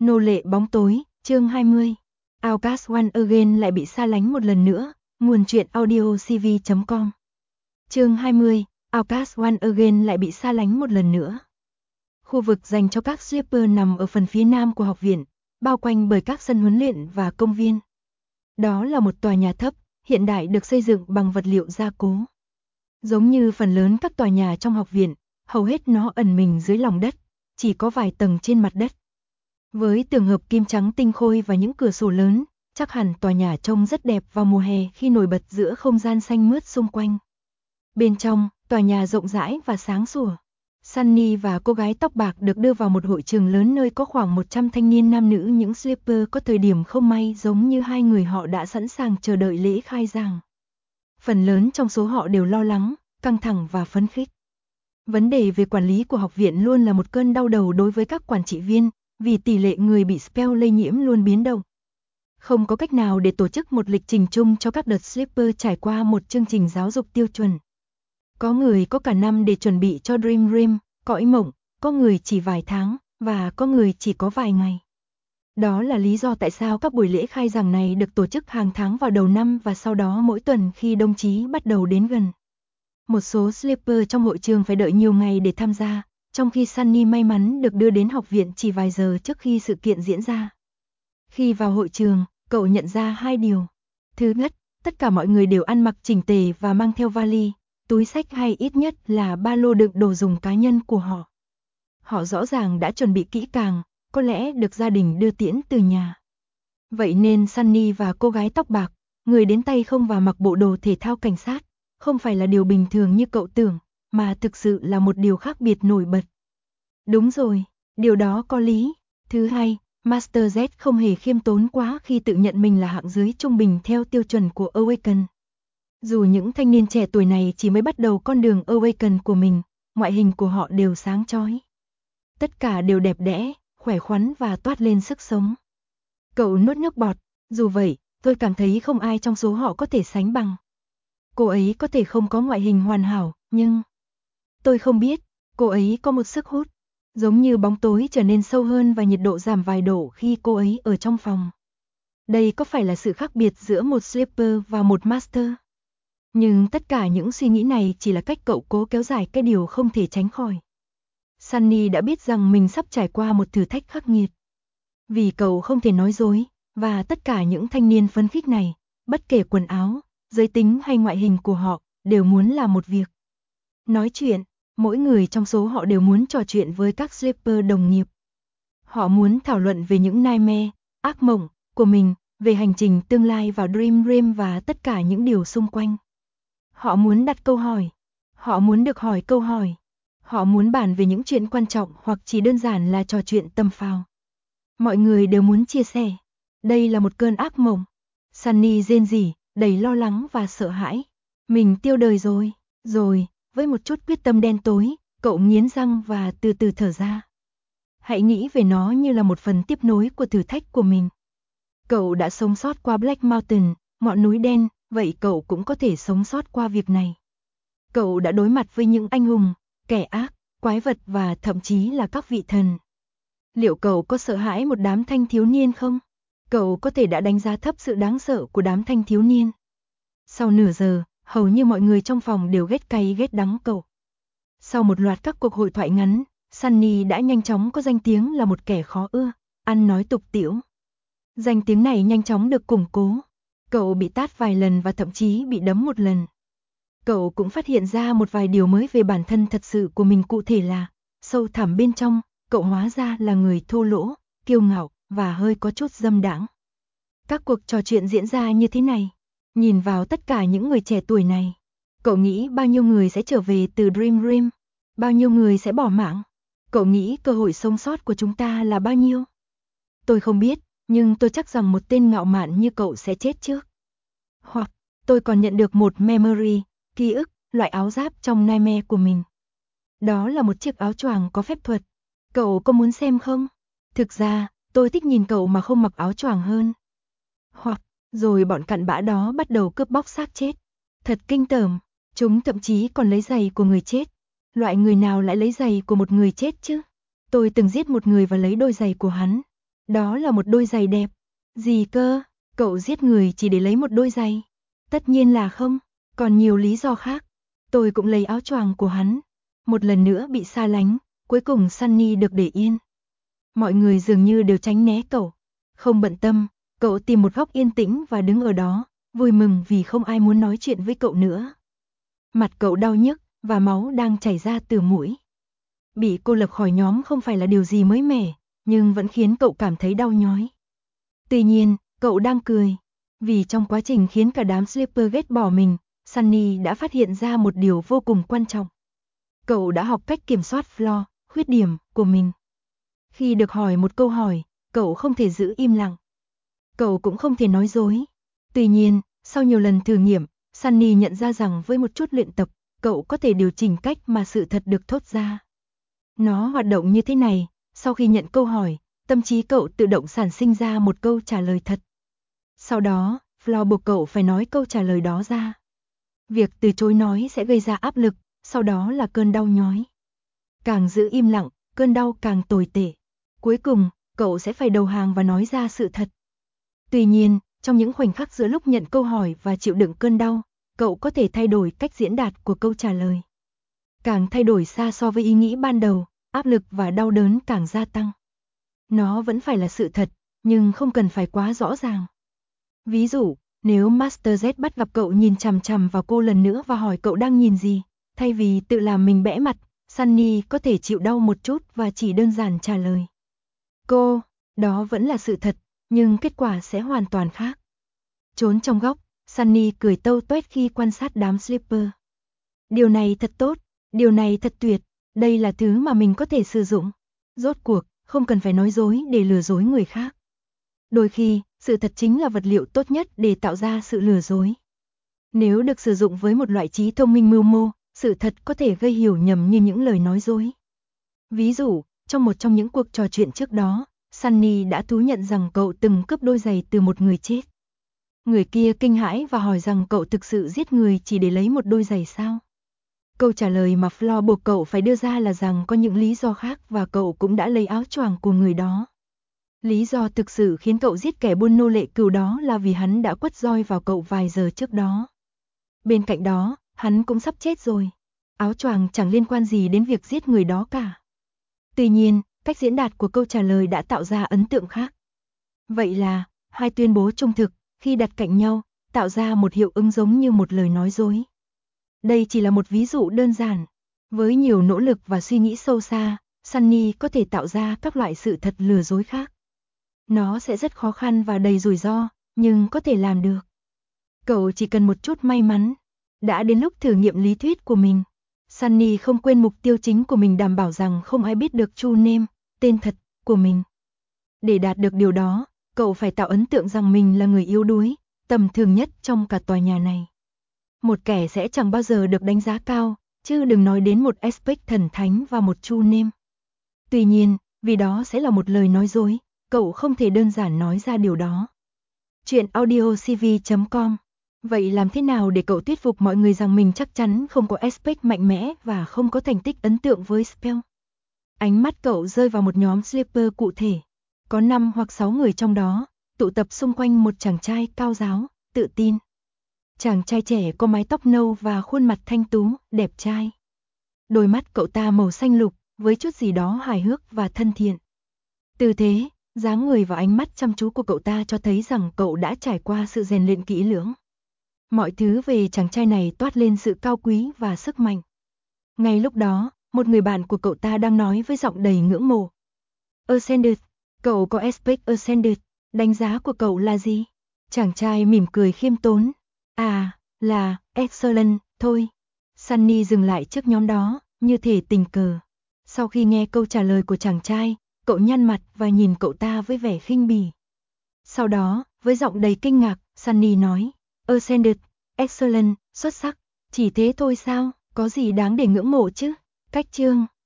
Nô lệ bóng tối, chương 20. Outcast One Again lại bị xa lánh một lần nữa, nguồn truyện audio cv.com. Chương 20, Outcast One Again lại bị xa lánh một lần nữa. Khu vực dành cho các stripper nằm ở phần phía nam của học viện, bao quanh bởi các sân huấn luyện và công viên. Đó là một tòa nhà thấp, hiện đại được xây dựng bằng vật liệu gia cố. Giống như phần lớn các tòa nhà trong học viện, hầu hết nó ẩn mình dưới lòng đất, chỉ có vài tầng trên mặt đất. Với tường hợp kim trắng tinh khôi và những cửa sổ lớn, chắc hẳn tòa nhà trông rất đẹp vào mùa hè khi nổi bật giữa không gian xanh mướt xung quanh. Bên trong, tòa nhà rộng rãi và sáng sủa. Sunny và cô gái tóc bạc được đưa vào một hội trường lớn nơi có khoảng 100 thanh niên nam nữ, những stripper có thời điểm không may giống như hai người họ đã sẵn sàng chờ đợi lễ khai giảng. Phần lớn trong số họ đều lo lắng, căng thẳng và phấn khích. Vấn đề về quản lý của học viện luôn là một cơn đau đầu đối với các quản trị viên, vì tỷ lệ người bị spell lây nhiễm luôn biến động. Không có cách nào để tổ chức một lịch trình chung cho các đợt stripper trải qua một chương trình giáo dục tiêu chuẩn. Có người có cả năm để chuẩn bị cho Dream Dream, cõi mộng, có người chỉ vài tháng, và có người chỉ có vài ngày. Đó là lý do tại sao các buổi lễ khai giảng này được tổ chức hàng tháng vào đầu năm và sau đó mỗi tuần khi đồng chí bắt đầu đến gần. Một số stripper trong hội trường phải đợi nhiều ngày để tham gia, trong khi Sunny may mắn được đưa đến học viện chỉ vài giờ trước khi sự kiện diễn ra. Khi vào hội trường, cậu nhận ra hai điều. Thứ nhất, tất cả mọi người đều ăn mặc chỉnh tề và mang theo vali, túi xách hay ít nhất là ba lô đựng đồ dùng cá nhân của họ. Họ rõ ràng đã chuẩn bị kỹ càng, có lẽ được gia đình đưa tiễn từ nhà. Vậy nên Sunny và cô gái tóc bạc, người đến tay không và mặc bộ đồ thể thao cảnh sát, không phải là điều bình thường như cậu tưởng, mà thực sự là một điều khác biệt nổi bật. Đúng rồi, điều đó có lý. Thứ hai, Master Z không hề khiêm tốn quá khi tự nhận mình là hạng dưới trung bình theo tiêu chuẩn của Awaken. Dù những thanh niên trẻ tuổi này chỉ mới bắt đầu con đường Awaken của mình, ngoại hình của họ đều sáng chói. Tất cả đều đẹp đẽ, khỏe khoắn và toát lên sức sống. Cậu nuốt nước bọt, dù vậy, tôi cảm thấy không ai trong số họ có thể sánh bằng. Cô ấy có thể không có ngoại hình hoàn hảo, nhưng tôi không biết, cô ấy có một sức hút, giống như bóng tối trở nên sâu hơn và nhiệt độ giảm vài độ khi cô ấy ở trong phòng. Đây có phải là sự khác biệt giữa một stripper và một master? Nhưng tất cả những suy nghĩ này chỉ là cách cậu cố kéo dài cái điều không thể tránh khỏi. Sunny đã biết rằng mình sắp trải qua một thử thách khắc nghiệt. Vì cậu không thể nói dối, và tất cả những thanh niên phấn khích này, bất kể quần áo, giới tính hay ngoại hình của họ, đều muốn làm một việc. Nói chuyện, mỗi người trong số họ đều muốn trò chuyện với các stripper đồng nghiệp. Họ muốn thảo luận về những nightmare, ác mộng của mình, về hành trình tương lai vào Dream Dream và tất cả những điều xung quanh. Họ muốn đặt câu hỏi. Họ muốn được hỏi câu hỏi. Họ muốn bàn về những chuyện quan trọng hoặc chỉ đơn giản là trò chuyện tầm phào. Mọi người đều muốn chia sẻ. Đây là một cơn ác mộng. Sunny rên rỉ, đầy lo lắng và sợ hãi. Mình tiêu đời rồi. Với một chút quyết tâm đen tối, cậu nghiến răng và từ từ thở ra. Hãy nghĩ về nó như là một phần tiếp nối của thử thách của mình. Cậu đã sống sót qua Black Mountain, ngọn núi đen, vậy cậu cũng có thể sống sót qua việc này. Cậu đã đối mặt với những anh hùng, kẻ ác, quái vật và thậm chí là các vị thần. Liệu cậu có sợ hãi một đám thanh thiếu niên không? Cậu có thể đã đánh giá thấp sự đáng sợ của đám thanh thiếu niên. Sau nửa giờ, hầu như mọi người trong phòng đều ghét cay ghét đắng cậu. Sau một loạt các cuộc hội thoại ngắn, Sunny đã nhanh chóng có danh tiếng là một kẻ khó ưa, ăn nói tục tĩu. Danh tiếng này nhanh chóng được củng cố. Cậu bị tát vài lần và thậm chí bị đấm một lần. Cậu cũng phát hiện ra một vài điều mới về bản thân thật sự của mình, cụ thể là, sâu thẳm bên trong, cậu hóa ra là người thô lỗ, kiêu ngạo và hơi có chút dâm đãng. Các cuộc trò chuyện diễn ra như thế này. Nhìn vào tất cả những người trẻ tuổi này, cậu nghĩ bao nhiêu người sẽ trở về từ Dream Dream? Bao nhiêu người sẽ bỏ mạng? Cậu nghĩ cơ hội sống sót của chúng ta là bao nhiêu? Tôi không biết, nhưng tôi chắc rằng một tên ngạo mạn như cậu sẽ chết trước. Hoặc, tôi còn nhận được một memory, ký ức, loại áo giáp trong nightmare của mình. Đó là một chiếc áo choàng có phép thuật. Cậu có muốn xem không? Thực ra, tôi thích nhìn cậu mà không mặc áo choàng hơn. Hoặc, rồi bọn cặn bã đó bắt đầu cướp bóc xác chết. Thật kinh tởm, chúng thậm chí còn lấy giày của người chết. Loại người nào lại lấy giày của một người chết chứ? Tôi từng giết một người và lấy đôi giày của hắn. Đó là một đôi giày đẹp. Gì cơ? Cậu giết người chỉ để lấy một đôi giày? Tất nhiên là không, còn nhiều lý do khác. Tôi cũng lấy áo choàng của hắn. Một lần nữa bị xa lánh, cuối cùng Sunny được để yên. Mọi người dường như đều tránh né cậu. Không bận tâm, cậu tìm một góc yên tĩnh và đứng ở đó, vui mừng vì không ai muốn nói chuyện với cậu nữa. Mặt cậu đau nhức và máu đang chảy ra từ mũi. Bị cô lập khỏi nhóm không phải là điều gì mới mẻ, nhưng vẫn khiến cậu cảm thấy đau nhói. Tuy nhiên, cậu đang cười, vì trong quá trình khiến cả đám Sleeper ghét bỏ mình, Sunny đã phát hiện ra một điều vô cùng quan trọng. Cậu đã học cách kiểm soát flaw, khuyết điểm của mình. Khi được hỏi một câu hỏi, cậu không thể giữ im lặng. Cậu cũng không thể nói dối. Tuy nhiên, sau nhiều lần thử nghiệm, Sunny nhận ra rằng với một chút luyện tập, cậu có thể điều chỉnh cách mà sự thật được thốt ra. Nó hoạt động như thế này, sau khi nhận câu hỏi, tâm trí cậu tự động sản sinh ra một câu trả lời thật. Sau đó, flaw buộc cậu phải nói câu trả lời đó ra. Việc từ chối nói sẽ gây ra áp lực, sau đó là cơn đau nhói. Càng giữ im lặng, cơn đau càng tồi tệ. Cuối cùng, cậu sẽ phải đầu hàng và nói ra sự thật. Tuy nhiên, trong những khoảnh khắc giữa lúc nhận câu hỏi và chịu đựng cơn đau, cậu có thể thay đổi cách diễn đạt của câu trả lời. Càng thay đổi xa so với ý nghĩ ban đầu, áp lực và đau đớn càng gia tăng. Nó vẫn phải là sự thật, nhưng không cần phải quá rõ ràng. Ví dụ, nếu Master Z bắt gặp cậu nhìn chằm chằm vào cô lần nữa và hỏi cậu đang nhìn gì, thay vì tự làm mình bẽ mặt, Sunny có thể chịu đau một chút và chỉ đơn giản trả lời. Cô, đó vẫn là sự thật, nhưng kết quả sẽ hoàn toàn khác. Trốn trong góc, Sunny cười tâu tuét khi quan sát đám Sleeper. Điều này thật tốt, điều này thật tuyệt, đây là thứ mà mình có thể sử dụng. Rốt cuộc, không cần phải nói dối để lừa dối người khác. Đôi khi, sự thật chính là vật liệu tốt nhất để tạo ra sự lừa dối. Nếu được sử dụng với một loại trí thông minh mưu mô, sự thật có thể gây hiểu nhầm như những lời nói dối. Ví dụ, trong một trong những cuộc trò chuyện trước đó, Sunny đã thú nhận rằng cậu từng cướp đôi giày từ một người chết. Người kia kinh hãi và hỏi rằng cậu thực sự giết người chỉ để lấy một đôi giày sao? Câu trả lời mà Flo buộc cậu phải đưa ra là rằng có những lý do khác và cậu cũng đã lấy áo choàng của người đó. Lý do thực sự khiến cậu giết kẻ buôn nô lệ cừu đó là vì hắn đã quất roi vào cậu vài giờ trước đó. Bên cạnh đó, hắn cũng sắp chết rồi. Áo choàng chẳng liên quan gì đến việc giết người đó cả. Tuy nhiên, cách diễn đạt của câu trả lời đã tạo ra ấn tượng khác. Vậy là, hai tuyên bố trung thực, khi đặt cạnh nhau, tạo ra một hiệu ứng giống như một lời nói dối. Đây chỉ là một ví dụ đơn giản. Với nhiều nỗ lực và suy nghĩ sâu xa, Sunny có thể tạo ra các loại sự thật lừa dối khác. Nó sẽ rất khó khăn và đầy rủi ro, nhưng có thể làm được. Cậu chỉ cần một chút may mắn. Đã đến lúc thử nghiệm lý thuyết của mình. Sunny không quên mục tiêu chính của mình đảm bảo rằng không ai biết được true name, tên thật, của mình. Để đạt được điều đó, cậu phải tạo ấn tượng rằng mình là người yếu đuối, tầm thường nhất trong cả tòa nhà này. Một kẻ sẽ chẳng bao giờ được đánh giá cao, chứ đừng nói đến một aspect thần thánh và một true name. Tuy nhiên, vì đó sẽ là một lời nói dối, cậu không thể đơn giản nói ra điều đó. Chuyện audiocv.com. Vậy làm thế nào để cậu thuyết phục mọi người rằng mình chắc chắn không có aspect mạnh mẽ và không có thành tích ấn tượng với spell? Ánh mắt cậu rơi vào một nhóm Sleeper cụ thể. Có 5 hoặc 6 người trong đó, tụ tập xung quanh một chàng trai cao ráo, tự tin. Chàng trai trẻ có mái tóc nâu và khuôn mặt thanh tú, đẹp trai. Đôi mắt cậu ta màu xanh lục, với chút gì đó hài hước và thân thiện. Tư thế, dáng người và ánh mắt chăm chú của cậu ta cho thấy rằng cậu đã trải qua sự rèn luyện kỹ lưỡng. Mọi thứ về chàng trai này toát lên sự cao quý và sức mạnh. Ngay lúc đó, một người bạn của cậu ta đang nói với giọng đầy ngưỡng mộ. Ascended, cậu có aspect Ascended, đánh giá của cậu là gì? Chàng trai mỉm cười khiêm tốn. À, là Excellent, thôi. Sunny dừng lại trước nhóm đó, như thể tình cờ. Sau khi nghe câu trả lời của chàng trai, cậu nhăn mặt và nhìn cậu ta với vẻ khinh bỉ. Sau đó, với giọng đầy kinh ngạc, Sunny nói, Ascended, Excellent, xuất sắc, chỉ thế thôi sao, có gì đáng để ngưỡng mộ chứ? Cách chương